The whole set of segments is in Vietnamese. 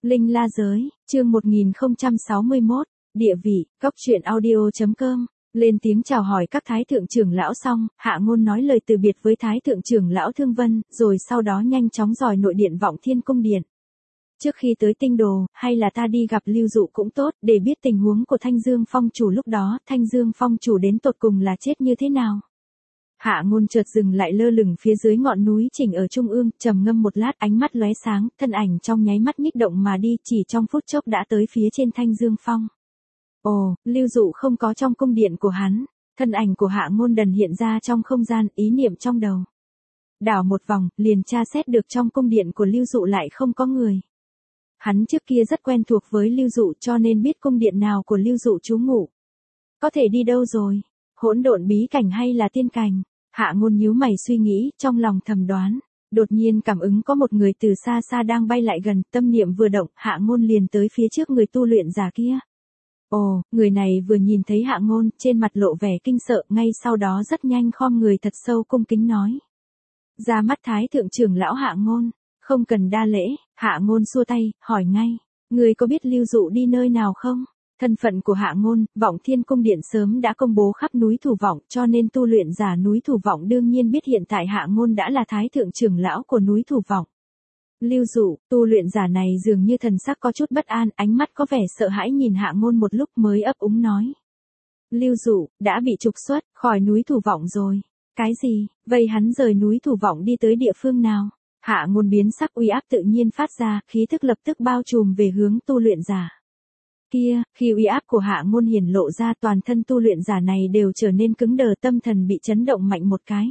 Linh La Giới, chương 1061, địa vị, góc truyện audio.com. Lên tiếng chào hỏi các thái thượng trưởng lão xong, Hạ Ngôn nói lời từ biệt với thái thượng trưởng lão Thương Vân, rồi sau đó nhanh chóng dòi nội điện Vọng Thiên cung điện. Trước khi tới Tinh Đồ, hay là ta đi gặp Lưu Dụ cũng tốt, để biết tình huống của Thanh Dương Phong chủ lúc đó, Thanh Dương Phong chủ đến tột cùng là chết như thế nào. Hạ Ngôn chợt dừng lại lơ lửng phía dưới ngọn núi Chỉnh ở trung ương, trầm ngâm một lát, ánh mắt lóe sáng, thân ảnh trong nháy mắt nhích động mà đi, chỉ trong phút chốc đã tới phía trên Thanh Dương Phong. Ồ, Lưu Dụ không có trong cung điện của hắn. Thân ảnh của Hạ Ngôn đần hiện ra trong không gian, ý niệm trong đầu. Đảo một vòng, liền tra xét được trong cung điện của Lưu Dụ lại không có người. Hắn trước kia rất quen thuộc với Lưu Dụ cho nên biết cung điện nào của Lưu Dụ trú ngụ. Có thể đi đâu rồi? Hỗn độn bí cảnh hay là tiên cảnh? Hạ Ngôn nhíu mày suy nghĩ, trong lòng thầm đoán. Đột nhiên cảm ứng có một người từ xa xa đang bay lại gần, tâm niệm vừa động, Hạ Ngôn liền tới phía trước người tu luyện giả kia. Ồ, người này vừa nhìn thấy Hạ Ngôn, trên mặt lộ vẻ kinh sợ, ngay sau đó rất nhanh khom người thật sâu cung kính nói. Ra mắt thái thượng trưởng lão Hạ Ngôn, không cần đa lễ. Hạ Ngôn xua tay, hỏi ngay, người có biết Lưu Dụ đi nơi nào không? Thân phận của Hạ Ngôn, Vọng Thiên cung điện sớm đã công bố khắp núi Thủ Vọng, cho nên tu luyện giả núi Thủ Vọng đương nhiên biết hiện tại Hạ Ngôn đã là thái thượng trưởng lão của núi Thủ Vọng. Lưu Dụ, tu luyện giả này dường như thần sắc có chút bất an, ánh mắt có vẻ sợ hãi nhìn Hạ Ngôn một lúc mới ấp úng nói. Lưu Dụ, đã bị trục xuất khỏi núi Thủ Vọng rồi. Cái gì? Vậy hắn rời núi Thủ Vọng đi tới địa phương nào? Hạ Ngôn biến sắc, uy áp tự nhiên phát ra, khí thức lập tức bao trùm về hướng tu luyện giả. Kia, khi uy áp của Hạ Ngôn hiển lộ ra, toàn thân tu luyện giả này đều trở nên cứng đờ, tâm thần bị chấn động mạnh một cái.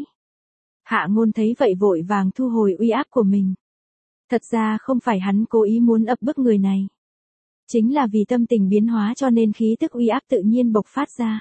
Hạ Ngôn thấy vậy vội vàng thu hồi uy áp của mình. Thật ra không phải hắn cố ý muốn ập bức người này. Chính là vì tâm tình biến hóa cho nên khí tức uy áp tự nhiên bộc phát ra.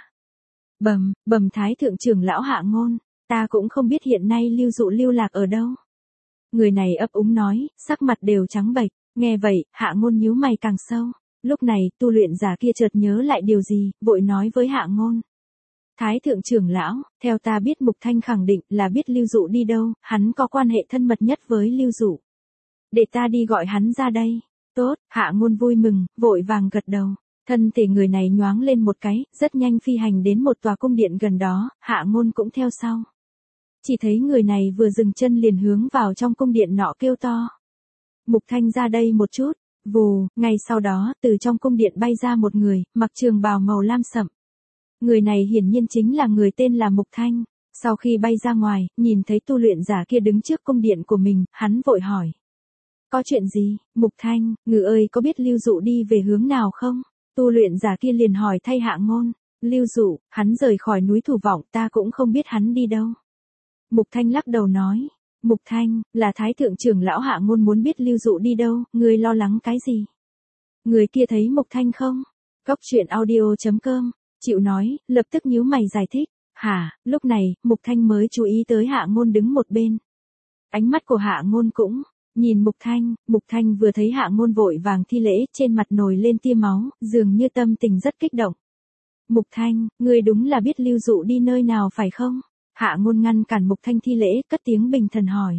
Bẩm thái thượng trưởng lão Hạ Ngôn, ta cũng không biết hiện nay Lưu Dụ lưu lạc ở đâu. Người này ấp úng nói, sắc mặt đều trắng bệch. Nghe vậy, Hạ Ngôn nhíu mày càng sâu. Lúc này, tu luyện giả kia chợt nhớ lại điều gì, vội nói với Hạ Ngôn. Thái thượng trưởng lão, theo ta biết Mục Thanh khẳng định là biết Lưu Dụ đi đâu, hắn có quan hệ thân mật nhất với Lưu Dụ. Để ta đi gọi hắn ra đây. Tốt, Hạ Ngôn vui mừng, vội vàng gật đầu. Thân thể người này nhoáng lên một cái, rất nhanh phi hành đến một tòa cung điện gần đó, Hạ Ngôn cũng theo sau. Chỉ thấy người này vừa dừng chân liền hướng vào trong cung điện nọ kêu to. Mục Thanh ra đây một chút. Vù, ngay sau đó, từ trong cung điện bay ra một người, mặc trường bào màu lam sậm. Người này hiển nhiên chính là người tên là Mục Thanh. Sau khi bay ra ngoài, nhìn thấy tu luyện giả kia đứng trước cung điện của mình, hắn vội hỏi. Có chuyện gì, Mục Thanh, ngự ơi có biết Lưu Dụ đi về hướng nào không? Tu luyện giả kia liền hỏi thay Hạ Ngôn. Lưu Dụ, hắn rời khỏi núi Thủ Vọng, ta cũng không biết hắn đi đâu. Mục Thanh lắc đầu nói. Mục Thanh, là thái thượng trưởng lão Hạ Ngôn muốn biết Lưu Dụ đi đâu, ngươi lo lắng cái gì? Người kia thấy Mục Thanh không? Góc truyện audio.com, chịu nói, lập tức nhíu mày giải thích. Hả, lúc này, Mục Thanh mới chú ý tới Hạ Ngôn đứng một bên. Ánh mắt của Hạ Ngôn cũng nhìn Mục Thanh vừa thấy Hạ Ngôn vội vàng thi lễ, trên mặt nổi lên tia máu, dường như tâm tình rất kích động. Mục Thanh, ngươi đúng là biết Lưu Dụ đi nơi nào phải không? Hạ Ngôn ngăn cản Mục Thanh thi lễ, cất tiếng bình thần hỏi.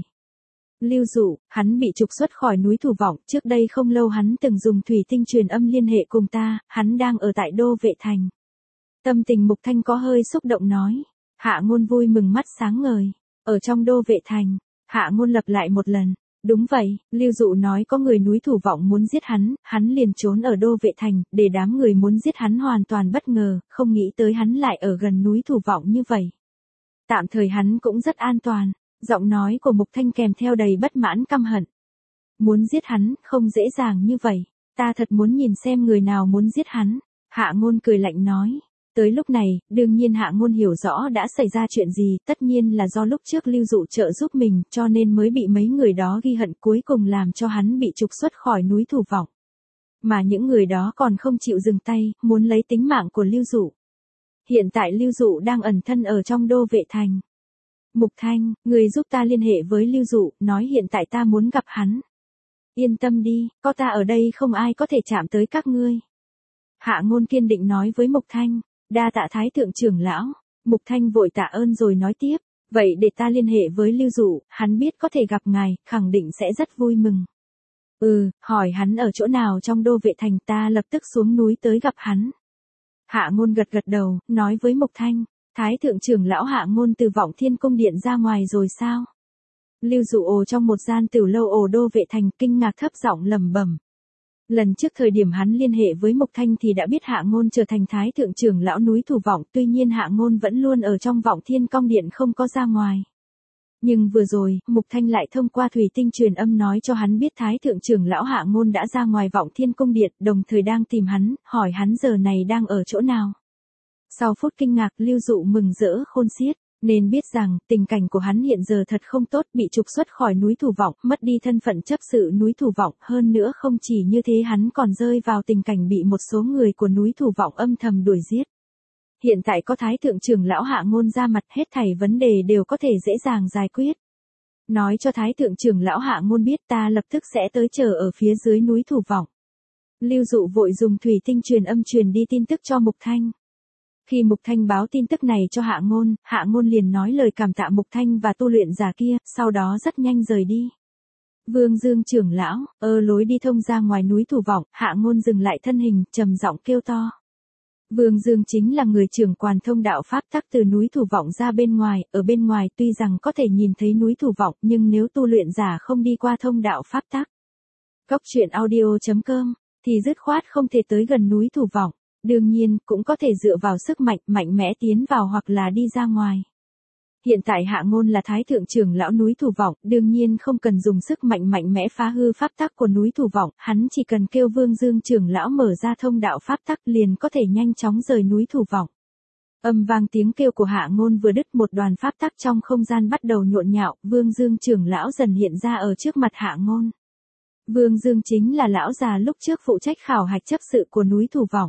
Lưu Dụ, hắn bị trục xuất khỏi núi Thủ Vọng, trước đây không lâu hắn từng dùng thủy tinh truyền âm liên hệ cùng ta, hắn đang ở tại Đô Vệ Thành. Tâm tình Mục Thanh có hơi xúc động nói. Hạ Ngôn vui mừng mắt sáng ngời. Ở trong Đô Vệ Thành. Hạ Ngôn lặp lại một lần. Đúng vậy, Lưu Dụ nói có người núi Thủ Vọng muốn giết hắn liền trốn ở Đô Vệ Thành, để đám người muốn giết hắn hoàn toàn bất ngờ, không nghĩ tới hắn lại ở gần núi Thủ Vọng như vậy. Tạm thời hắn cũng rất an toàn. Giọng nói của Mục Thanh kèm theo đầy bất mãn căm hận. Muốn giết hắn, không dễ dàng như vậy. Ta thật muốn nhìn xem người nào muốn giết hắn. Hạ Ngôn cười lạnh nói. Tới lúc này, đương nhiên Hạ Ngôn hiểu rõ đã xảy ra chuyện gì, tất nhiên là do lúc trước Lưu Dụ trợ giúp mình, cho nên mới bị mấy người đó ghi hận, cuối cùng làm cho hắn bị trục xuất khỏi núi Thủ Vọng. Mà những người đó còn không chịu dừng tay, muốn lấy tính mạng của Lưu Dụ. Hiện tại Lưu Dụ đang ẩn thân ở trong Đô Vệ Thành. Mục Thanh, người giúp ta liên hệ với Lưu Dụ, nói hiện tại ta muốn gặp hắn. Yên tâm đi, có ta ở đây không ai có thể chạm tới các ngươi. Hạ Ngôn kiên định nói với Mục Thanh. Đa tạ thái thượng trưởng lão. Mục Thanh vội tạ ơn rồi nói tiếp. Vậy để ta liên hệ với Lưu Dụ, hắn biết có thể gặp ngài, khẳng định sẽ rất vui mừng. Hỏi hắn ở chỗ nào trong Đô Vệ Thành, ta lập tức xuống núi tới gặp hắn. Hạ Ngôn gật gật đầu, nói với Mục Thanh, Thái thượng trưởng lão Hạ Ngôn từ Vọng Thiên Cung điện ra ngoài rồi sao? Lưu Dụ ồ trong một gian tiểu lâu ồ Đô Vệ Thành, kinh ngạc thấp giọng lẩm bẩm. Lần trước thời điểm hắn liên hệ với Mục Thanh thì đã biết Hạ Ngôn trở thành Thái thượng trưởng lão núi Thủ Vọng, tuy nhiên Hạ Ngôn vẫn luôn ở trong Vọng Thiên Cung điện không có ra ngoài. Nhưng vừa rồi, Mục Thanh lại thông qua thủy tinh truyền âm nói cho hắn biết Thái thượng trưởng lão Hạ Ngôn đã ra ngoài Vọng Thiên Cung điện, đồng thời đang tìm hắn, hỏi hắn giờ này đang ở chỗ nào. Sau phút kinh ngạc, Lưu Dụ mừng rỡ khôn xiết, nên biết rằng tình cảnh của hắn hiện giờ thật không tốt, bị trục xuất khỏi núi Thủ Vọng, mất đi thân phận chấp sự núi Thủ Vọng, hơn nữa không chỉ như thế hắn còn rơi vào tình cảnh bị một số người của núi Thủ Vọng âm thầm đuổi giết. Hiện tại có Thái thượng trưởng lão Hạ Ngôn ra mặt, hết thảy vấn đề đều có thể dễ dàng giải quyết. Nói cho Thái thượng trưởng lão Hạ Ngôn biết, ta lập tức sẽ tới chờ ở phía dưới núi Thủ Vọng. Lưu Dụ vội dùng thủy tinh truyền âm truyền đi tin tức cho Mục Thanh. Khi Mục Thanh báo tin tức này cho Hạ Ngôn liền nói lời cảm tạ Mục Thanh và tu luyện giả kia, sau đó rất nhanh rời đi. Vương Dương trưởng lão, lối đi thông ra ngoài núi Thủ Vọng, Hạ Ngôn dừng lại thân hình, trầm giọng kêu to. Vương Dương chính là người trưởng quản thông đạo pháp tắc từ núi Thủ Vọng ra bên ngoài, ở bên ngoài tuy rằng có thể nhìn thấy núi Thủ Vọng, nhưng nếu tu luyện giả không đi qua thông đạo pháp tắc, Goctruyện.audio.com, thì dứt khoát không thể tới gần núi Thủ Vọng. Đương nhiên, cũng có thể dựa vào sức mạnh mạnh mẽ tiến vào hoặc là đi ra ngoài. Hiện tại Hạ Ngôn là Thái thượng trưởng lão núi Thủ Vọng, đương nhiên không cần dùng sức mạnh mạnh mẽ phá hư pháp tắc của núi Thủ Vọng, hắn chỉ cần kêu Vương Dương trưởng lão mở ra thông đạo pháp tắc liền có thể nhanh chóng rời núi Thủ Vọng. Âm vang tiếng kêu của Hạ Ngôn vừa đứt, một đoàn pháp tắc trong không gian bắt đầu nhộn nhạo, Vương Dương trưởng lão dần hiện ra ở trước mặt Hạ Ngôn. Vương Dương chính là lão già lúc trước phụ trách khảo hạch chấp sự của núi Thủ Vọng.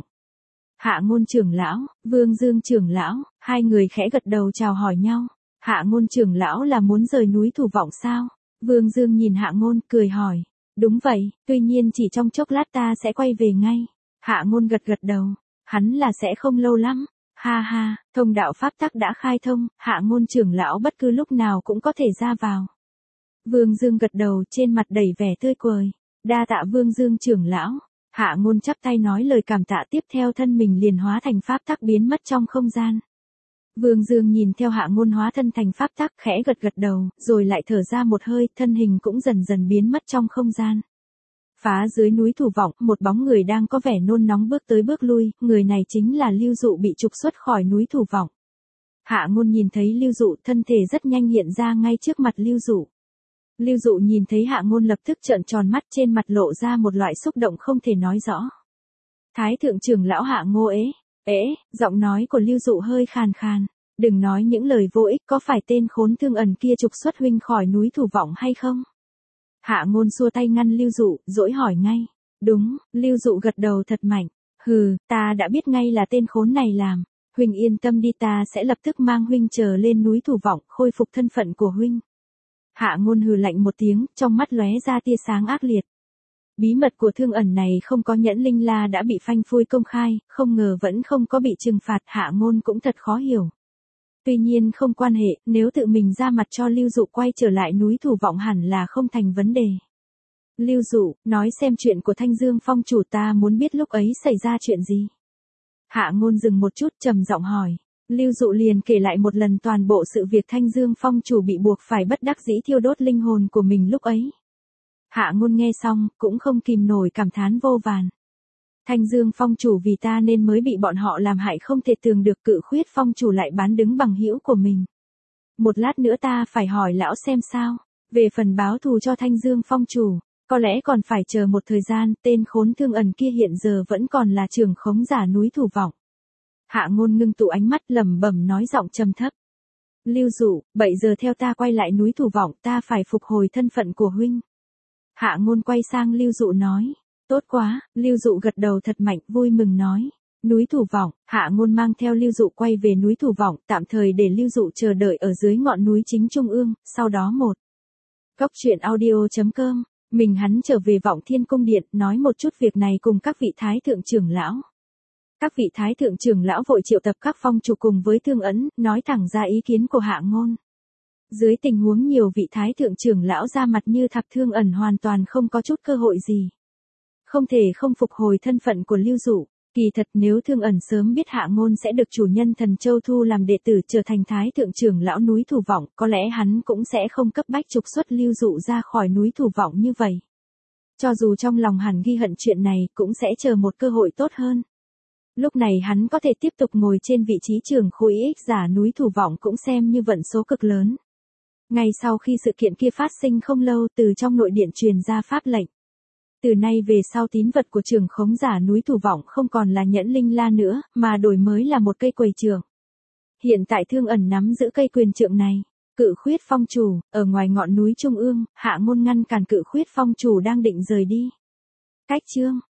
Hạ Ngôn trưởng lão, Vương Dương trưởng lão, hai người khẽ gật đầu chào hỏi nhau. Hạ Ngôn trưởng lão là muốn rời núi Thủ Vọng sao? Vương Dương nhìn Hạ Ngôn, cười hỏi. Đúng vậy, tuy nhiên chỉ trong chốc lát ta sẽ quay về ngay. Hạ Ngôn gật gật đầu. Hắn là sẽ không lâu lắm. Ha ha, thông đạo pháp tắc đã khai thông, Hạ Ngôn trưởng lão bất cứ lúc nào cũng có thể ra vào. Vương Dương gật đầu, trên mặt đầy vẻ tươi cười. Đa tạ Vương Dương trưởng lão. Hạ Ngôn chắp tay nói lời cảm tạ, tiếp theo thân mình liền hóa thành pháp tắc biến mất trong không gian. Vương Dương nhìn theo Hạ Ngôn hóa thân thành pháp tắc, khẽ gật gật đầu, rồi lại thở ra một hơi, thân hình cũng dần dần biến mất trong không gian. Phá dưới núi Thủ Vọng, một bóng người đang có vẻ nôn nóng bước tới bước lui, người này chính là Lưu Dụ bị trục xuất khỏi núi Thủ Vọng. Hạ Ngôn nhìn thấy Lưu Dụ, thân thể rất nhanh hiện ra ngay trước mặt Lưu Dụ. Lưu Dụ nhìn thấy Hạ Ngôn lập tức trợn tròn mắt, trên mặt lộ ra một loại xúc động không thể nói rõ. Thái thượng trưởng lão Hạ Ngô giọng nói của Lưu Dụ hơi khàn khàn. Đừng nói những lời vô ích, có phải tên khốn Thương Ẩn kia trục xuất huynh khỏi núi Thủ Vọng hay không? Hạ Ngôn xua tay ngăn Lưu Dụ, dỗi hỏi ngay. Đúng, Lưu Dụ gật đầu thật mạnh. Ta đã biết ngay là tên khốn này làm. Huynh yên tâm đi, ta sẽ lập tức mang huynh trở lên núi Thủ Vọng, khôi phục thân phận của huynh. Hạ Ngôn hừ lạnh một tiếng, trong mắt lóe ra tia sáng ác liệt. Bí mật của Thương Ẩn này không có nhẫn linh la đã bị phanh phui công khai, không ngờ vẫn không có bị trừng phạt, Hạ Ngôn cũng thật khó hiểu. Tuy nhiên không quan hệ, nếu tự mình ra mặt cho Lưu Dụ quay trở lại núi Thủ Vọng hẳn là không thành vấn đề. Lưu Dụ, nói xem chuyện của Thanh Dương Phong chủ, ta muốn biết lúc ấy xảy ra chuyện gì. Hạ Ngôn dừng một chút, trầm giọng hỏi. Lưu Dụ liền kể lại một lần toàn bộ sự việc Thanh Dương Phong chủ bị buộc phải bất đắc dĩ thiêu đốt linh hồn của mình lúc ấy. Hạ Ngôn nghe xong, cũng không kìm nổi cảm thán vô vàn. Thanh Dương Phong chủ vì ta nên mới bị bọn họ làm hại, không thể tưởng được Cự Khuyết Phong chủ lại bán đứng bằng hữu của mình. Một lát nữa ta phải hỏi lão xem sao. Về phần báo thù cho Thanh Dương Phong chủ, có lẽ còn phải chờ một thời gian, tên khốn Thương Ẩn kia hiện giờ vẫn còn là trưởng khống giả núi Thủ Vọng. Hạ Ngôn ngưng tụ ánh mắt lẩm bẩm nói giọng trầm thấp. Lưu Dụ, bây giờ theo ta quay lại núi Thủ Vọng, ta phải phục hồi thân phận của huynh. Hạ Ngôn quay sang Lưu Dụ nói. Tốt quá, Lưu Dụ gật đầu thật mạnh, vui mừng nói. Núi Thủ Vọng, Hạ Ngôn mang theo Lưu Dụ quay về núi Thủ Vọng, tạm thời để Lưu Dụ chờ đợi ở dưới ngọn núi chính trung ương, sau đó Goctruyện.audio.com, mình hắn trở về Vọng Thiên Cung điện, nói một chút việc này cùng các vị thái thượng trưởng lão. Các vị thái thượng trưởng lão vội triệu tập các phong chủ cùng với Thương Ẩn, nói thẳng ra ý kiến của Hạ Ngôn. Dưới tình huống nhiều vị thái thượng trưởng lão ra mặt như Thạc Thương Ẩn hoàn toàn không có chút cơ hội gì. Không thể không phục hồi thân phận của Lưu Dụ. Kỳ thật nếu Thương Ẩn sớm biết Hạ Ngôn sẽ được chủ nhân Thần Châu thu làm đệ tử trở thành thái thượng trưởng lão núi Thủ Vọng, có lẽ hắn cũng sẽ không cấp bách trục xuất Lưu Dụ ra khỏi núi Thủ Vọng như vậy. Cho dù trong lòng hắn ghi hận chuyện này cũng sẽ chờ một cơ hội tốt hơn. Lúc này hắn có thể tiếp tục ngồi trên vị trí trưởng khối ích giả núi Thủ Vọng cũng xem như vận số cực lớn. Ngay sau khi sự kiện kia phát sinh không lâu, từ trong nội điện truyền ra pháp lệnh. Từ nay về sau tín vật của trưởng khống giả núi Thủ Vọng không còn là nhẫn linh la nữa, mà đổi mới là một cây quầy trượng. Hiện tại Thương Ẩn nắm giữ cây quyền trượng này. Cự Khuyết Phong chủ, ở ngoài ngọn núi Trung ương, Hạ Ngôn ngăn cản Cự Khuyết Phong chủ đang định rời đi. Cách chương